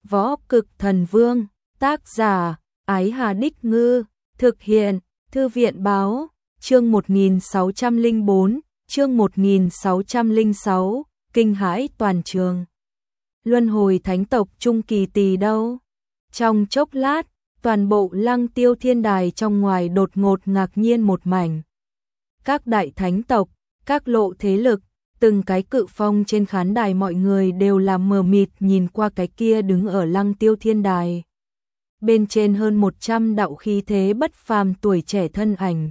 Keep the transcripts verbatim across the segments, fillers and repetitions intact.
Võ Cực Thần Vương, tác giả, Ái Hà Đích Ngư, thực hiện, Thư viện Báo, chương một nghìn sáu trăm lẻ bốn, chương một nghìn sáu trăm lẻ sáu, kinh hãi toàn trường. Luân hồi thánh tộc trung kỳ tỷ đâu? Trong chốc lát, toàn bộ Lăng Tiêu Thiên Đài trong ngoài đột ngột ngạc nhiên một mảnh. Các đại thánh tộc, các lộ thế lực, từng cái cự phong trên khán đài mọi người đều làm mờ mịt nhìn qua cái kia đứng ở Lăng Tiêu Thiên Đài. Bên trên hơn một trăm đạo khí thế bất phàm tuổi trẻ thân ảnh.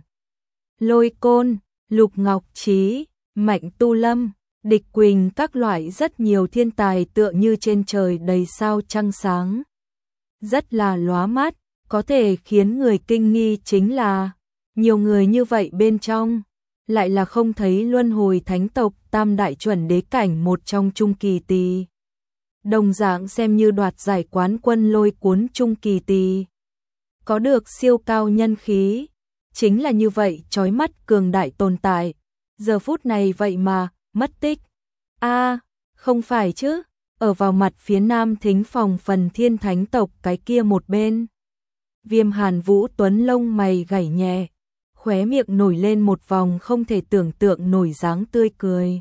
Lôi Côn, Lục Ngọc Trí, Mạnh Tu Lâm, Địch Quỳnh các loại rất nhiều thiên tài tựa như trên trời đầy sao trăng sáng. Rất là lóa mắt, có thể khiến người kinh nghi chính là nhiều người như vậy bên trong lại là không thấy luân hồi thánh tộc tam đại chuẩn đế cảnh một trong trung kỳ tỷ. Đồng dạng xem như đoạt giải quán quân lôi cuốn trung kỳ tỷ. Có được siêu cao nhân khí, chính là như vậy chói mắt cường đại tồn tại. Giờ phút này vậy mà, mất tích. A, không phải chứ, ở vào mặt phía nam thính phòng phần thiên thánh tộc cái kia một bên. Viêm Hàn Vũ Tuấn lông mày gảy nhẹ, khóe miệng nổi lên một vòng không thể tưởng tượng nổi dáng tươi cười.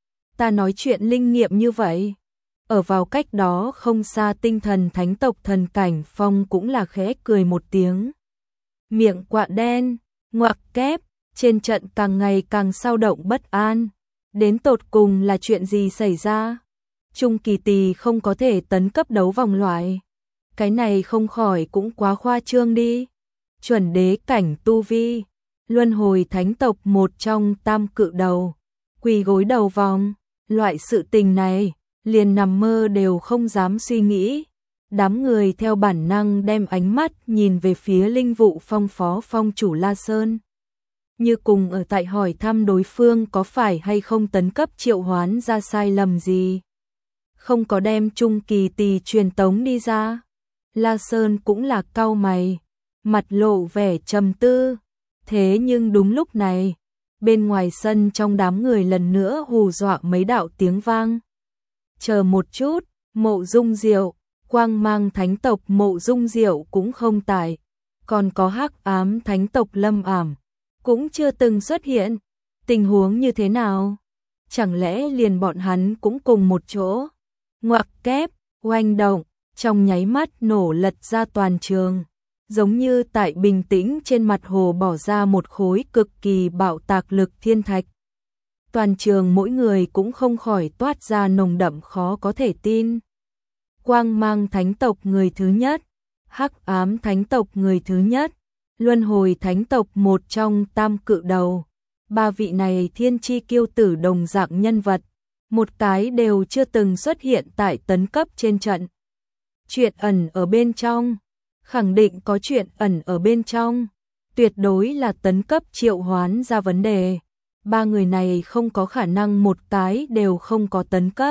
Ta nói chuyện linh nghiệm như vậy. Ở vào cách đó không xa tinh thần thánh tộc thần cảnh phong cũng là khẽ cười một tiếng. Miệng quạ đen, ngoặc kép, trên trận càng ngày càng sao động bất an. Đến tột cùng là chuyện gì xảy ra? Trung kỳ tỷ không có thể tấn cấp đấu vòng loại. Cái này không khỏi cũng quá khoa trương đi. Chuẩn đế cảnh tu vi, luân hồi thánh tộc một trong tam cự đầu, quỳ gối đầu vòng, loại sự tình này, liền nằm mơ đều không dám suy nghĩ. Đám người theo bản năng đem ánh mắt nhìn về phía Linh Vụ Phong phó phong chủ La Sơn. Như cùng ở tại hỏi thăm đối phương có phải hay không tấn cấp triệu hoán ra sai lầm gì. Không có đem trung kỳ tỷ truyền tống đi ra. La Sơn cũng là cau mày, mặt lộ vẻ trầm tư. Thế nhưng đúng lúc này, bên ngoài sân trong đám người lần nữa hù dọa mấy đạo tiếng vang. Chờ một chút, Mộ Dung Diệu, Quang Mang thánh tộc Mộ Dung Diệu cũng không tại, còn có Hắc Ám thánh tộc Lâm Ảm cũng chưa từng xuất hiện. Tình huống như thế nào? Chẳng lẽ liền bọn hắn cũng cùng một chỗ? Ngoặc kép, oanh động, trong nháy mắt nổ lật ra toàn trường, giống như tại bình tĩnh trên mặt hồ bỏ ra một khối cực kỳ bạo tạc lực thiên thạch. Toàn trường mỗi người cũng không khỏi toát ra nồng đậm khó có thể tin. Quang Mang thánh tộc người thứ nhất, Hắc Ám thánh tộc người thứ nhất, luân hồi thánh tộc một trong tam cự đầu. Ba vị này thiên chi kiêu tử đồng dạng nhân vật, một cái đều chưa từng xuất hiện tại tấn cấp trên trận. Chuyện ẩn ở bên trong, khẳng định có chuyện ẩn ở bên trong, tuyệt đối là tấn cấp triệu hoán ra vấn đề. Ba người này không có khả năng một cái đều không có tấn cấp.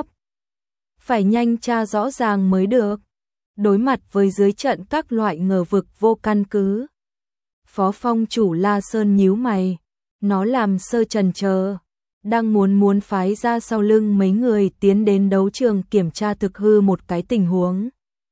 Phải nhanh tra rõ ràng mới được. Đối mặt với dưới trận các loại ngờ vực vô căn cứ, phó phong chủ La Sơn nhíu mày, nó làm sơ chần chờ, đang muốn muốn phái ra sau lưng mấy người tiến đến đấu trường kiểm tra thực hư một cái tình huống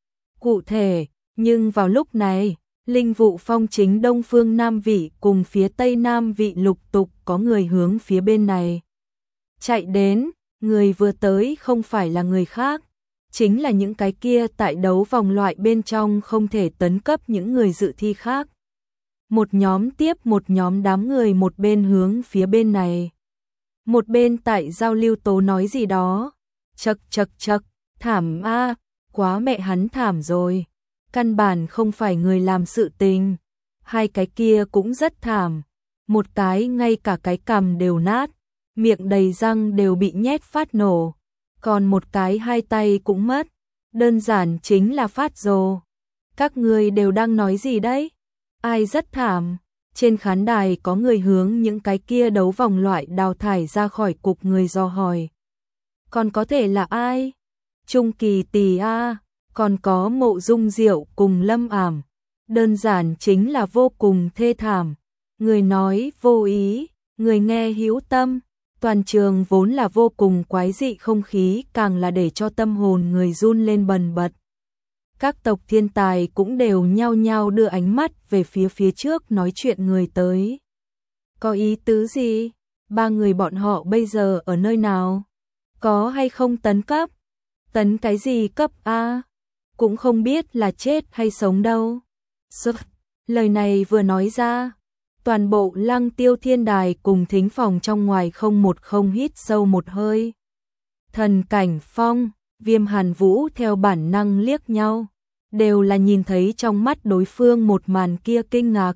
cụ thể. Nhưng vào lúc này, Linh Vụ Phong chính đông phương nam vị cùng phía tây nam vị lục tục có người hướng phía bên này chạy đến. Người vừa tới không phải là người khác, chính là những cái kia tại đấu vòng loại bên trong không thể tấn cấp những người dự thi khác. Một nhóm tiếp một nhóm đám người một bên hướng phía bên này, một bên tại giao lưu tố nói gì đó. Chậc chậc chậc, thảm a, quá mẹ hắn thảm rồi. Căn bản không phải người làm sự tình. Hai cái kia cũng rất thảm. Một cái ngay cả cái cằm đều nát, miệng đầy răng đều bị nhét phát nổ. Còn một cái hai tay cũng mất. Đơn giản chính là phát rồ. Các người đều đang nói gì đấy? Ai rất thảm? Trên khán đài có người hướng những cái kia đấu vòng loại đào thải ra khỏi cục người dò hỏi. Còn có thể là ai? Trung kỳ tỷ a, còn có Mộ Dung Diệu cùng Lâm Ảm. Đơn giản chính là vô cùng thê thảm. Người nói vô ý, người nghe hữu tâm. Toàn trường vốn là vô cùng quái dị không khí càng là để cho tâm hồn người run lên bần bật. Các tộc thiên tài cũng đều nhao nhao đưa ánh mắt về phía phía trước nói chuyện người tới. Có ý tứ gì? Ba người bọn họ bây giờ ở nơi nào? Có hay không tấn cấp? Tấn cái gì cấp A? Cũng không biết là chết hay sống đâu. Sức. Lời này vừa nói ra, toàn bộ Lăng Tiêu Thiên Đài cùng thính phòng trong ngoài không một không hít sâu một hơi. Thần Cảnh Phong, Viêm Hàn Vũ theo bản năng liếc nhau, đều là nhìn thấy trong mắt đối phương một màn kia kinh ngạc.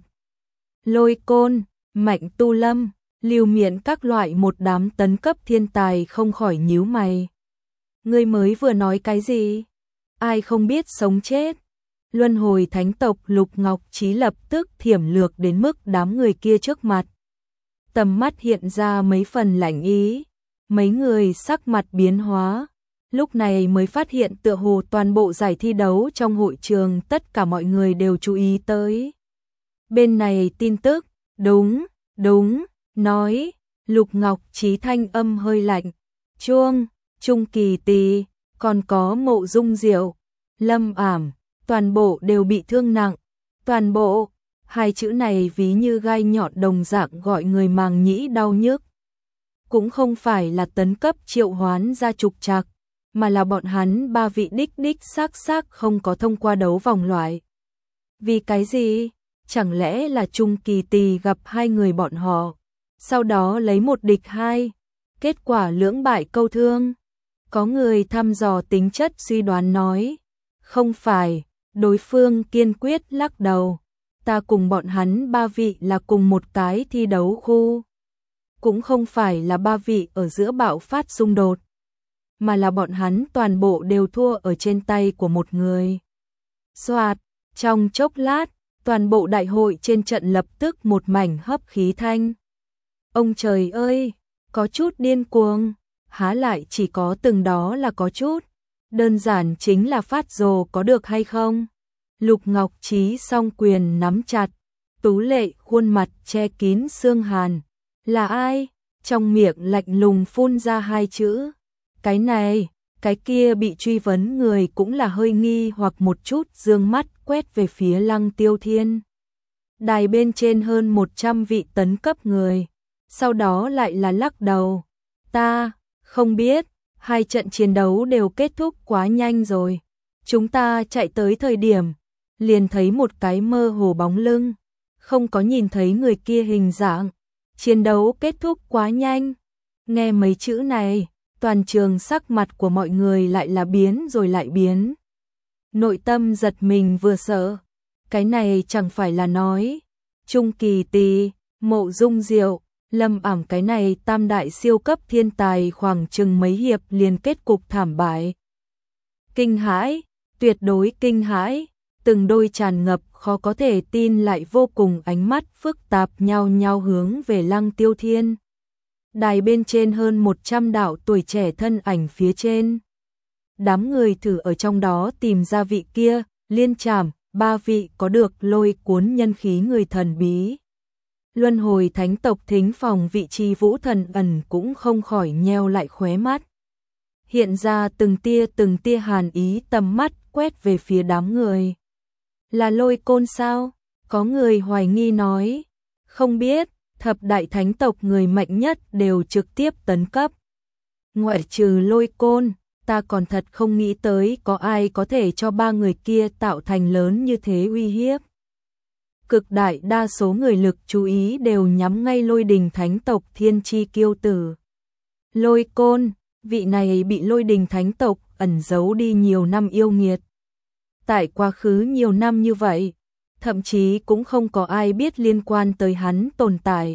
Lôi Côn, Mạnh Tu Lâm, Lưu Miện các loại một đám tấn cấp thiên tài không khỏi nhíu mày. Ngươi mới vừa nói cái gì? Ai không biết sống chết? Luân hồi thánh tộc Lục Ngọc Chí lập tức thiểm lược đến mức đám người kia trước mặt. Tầm mắt hiện ra mấy phần lạnh ý, mấy người sắc mặt biến hóa. Lúc này mới phát hiện tựa hồ toàn bộ giải thi đấu trong hội trường tất cả mọi người đều chú ý tới. Bên này tin tức, đúng, đúng, nói, Lục Ngọc Chí thanh âm hơi lạnh. Chuông, Trung Kỳ Tì, còn có Mộ Dung Diệu, Lâm Ảm, toàn bộ đều bị thương nặng. Toàn bộ, hai chữ này ví như gai nhọn đồng dạng gọi người màng nhĩ đau nhức. Cũng không phải là tấn cấp triệu hoán ra trục trặc, mà là bọn hắn ba vị đích đích xác xác không có thông qua đấu vòng loại. Vì cái gì? Chẳng lẽ là Trung Kỳ Tì gặp hai người bọn họ, sau đó lấy một địch hai, kết quả lưỡng bại câu thương? Có người thăm dò tính chất suy đoán nói, không phải, đối phương kiên quyết lắc đầu, ta cùng bọn hắn ba vị là cùng một cái thi đấu khu. Cũng không phải là ba vị ở giữa bạo phát xung đột, mà là bọn hắn toàn bộ đều thua ở trên tay của một người. Soạt, trong chốc lát, toàn bộ đại hội trên trận lập tức một mảnh hấp khí thanh. Ông trời ơi, có chút điên cuồng, há lại chỉ có từng đó là có chút, đơn giản chính là phát rồ có được hay không? Lục Ngọc Chí song quyền nắm chặt, tú lệ khuôn mặt che kín xương hàn. Là ai? Trong miệng lạnh lùng phun ra hai chữ. Cái này, cái kia bị truy vấn người cũng là hơi nghi hoặc một chút dương mắt quét về phía Lăng Tiêu Thiên. Đài bên trên hơn một trăm vị tấn cấp người, sau đó lại là lắc đầu. Ta, không biết, hai trận chiến đấu đều kết thúc quá nhanh rồi. Chúng ta chạy tới thời điểm, liền thấy một cái mơ hồ bóng lưng, không có nhìn thấy người kia hình dạng. Chiến đấu kết thúc quá nhanh. Nghe mấy chữ này, toàn trường sắc mặt của mọi người lại là biến rồi lại biến. Nội tâm giật mình vừa sợ. Cái này chẳng phải là nói Trung Kỳ Tì, Mộ Dung Diệu, Lâm Ảm cái này tam đại siêu cấp thiên tài khoảng chừng mấy hiệp liền kết cục thảm bại. Kinh hãi, tuyệt đối kinh hãi, từng đôi tràn ngập khó có thể tin lại vô cùng ánh mắt phức tạp nhau nhau hướng về Lăng Tiêu Thiên. Đài bên trên hơn một trăm đạo tuổi trẻ thân ảnh phía trên. Đám người thử ở trong đó tìm ra vị kia, liên trảm, ba vị có được lôi cuốn nhân khí người thần bí. Luân hồi thánh tộc thính phòng vị trí vũ thần ẩn cũng không khỏi nheo lại khóe mắt. Hiện ra từng tia từng tia hàn ý tầm mắt quét về phía đám người. Là Lôi Côn sao? Có người hoài nghi nói. Không biết, thập đại thánh tộc người mạnh nhất đều trực tiếp tấn cấp. Ngoại trừ Lôi Côn, ta còn thật không nghĩ tới có ai có thể cho ba người kia tạo thành lớn như thế uy hiếp. Cực đại đa số người lực chú ý đều nhắm ngay Lôi Đình thánh tộc thiên chi kiêu tử. Lôi Côn, vị này bị Lôi Đình thánh tộc ẩn giấu đi nhiều năm yêu nghiệt. Tại quá khứ nhiều năm như vậy, thậm chí cũng không có ai biết liên quan tới hắn tồn tại.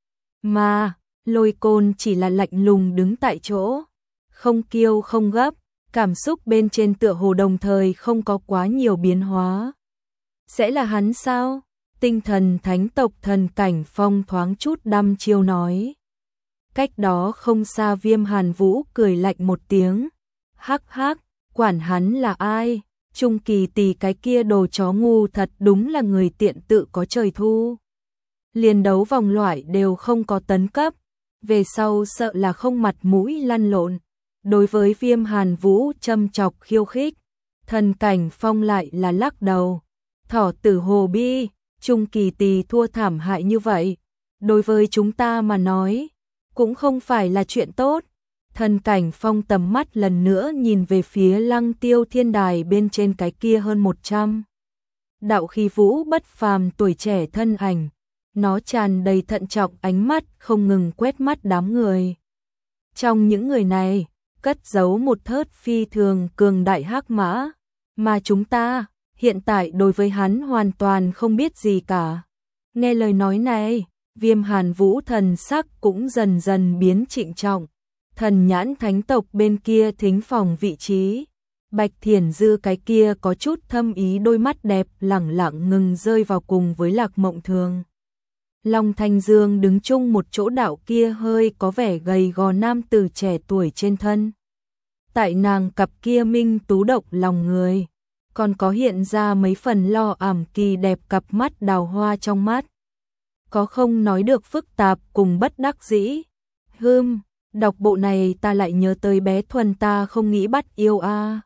Mà, Lôi Côn chỉ là lạnh lùng đứng tại chỗ, không kiêu không gấp, cảm xúc bên trên tựa hồ đồng thời không có quá nhiều biến hóa. Sẽ là hắn sao? Tinh thần thánh tộc Thần Cảnh Phong thoáng chút đăm chiêu nói. Cách đó không xa Viêm Hàn Vũ cười lạnh một tiếng. Hắc hắc, quản hắn là ai? Trung Kỳ Tì cái kia đồ chó ngu thật đúng là người tiện tự có trời thu. Liên đấu vòng loại đều không có tấn cấp, về sau sợ là không mặt mũi lăn lộn. Đối với Viêm Hàn Vũ châm chọc khiêu khích, Thần Cảnh Phong lại là lắc đầu. Thỏ tử Hồ Bi, Trung Kỳ Tỳ thua thảm hại như vậy, đối với chúng ta mà nói, cũng không phải là chuyện tốt. Thần Cảnh Phong tầm mắt lần nữa nhìn về phía Lăng Tiêu Thiên Đài bên trên cái kia hơn một trăm đạo khí vũ bất phàm tuổi trẻ thân ảnh, nó tràn đầy thận trọng, ánh mắt không ngừng quét mắt đám người. Trong những người này, cất giấu một thớt phi thường cường đại hắc mã, mà chúng ta hiện tại đối với hắn hoàn toàn không biết gì cả. Nghe lời nói này, Viêm Hàn Vũ thần sắc cũng dần dần biến trịnh trọng. Thần nhãn thánh tộc bên kia thính phòng vị trí, Bạch Thiển Dư cái kia có chút thâm ý đôi mắt đẹp lẳng lặng ngừng rơi vào cùng với Lạc Mộng Thường. Long Thanh Dương đứng chung một chỗ, đạo kia hơi có vẻ gầy gò nam tử trẻ tuổi trên thân. Tại nàng cặp kia minh tú độc lòng người, còn có hiện ra mấy phần lo ảm kỳ đẹp cặp mắt đào hoa trong mắt. Có không nói được phức tạp cùng bất đắc dĩ. Hưm, đọc bộ này ta lại nhớ tới bé Thuần ta không nghĩ bắt yêu a. À.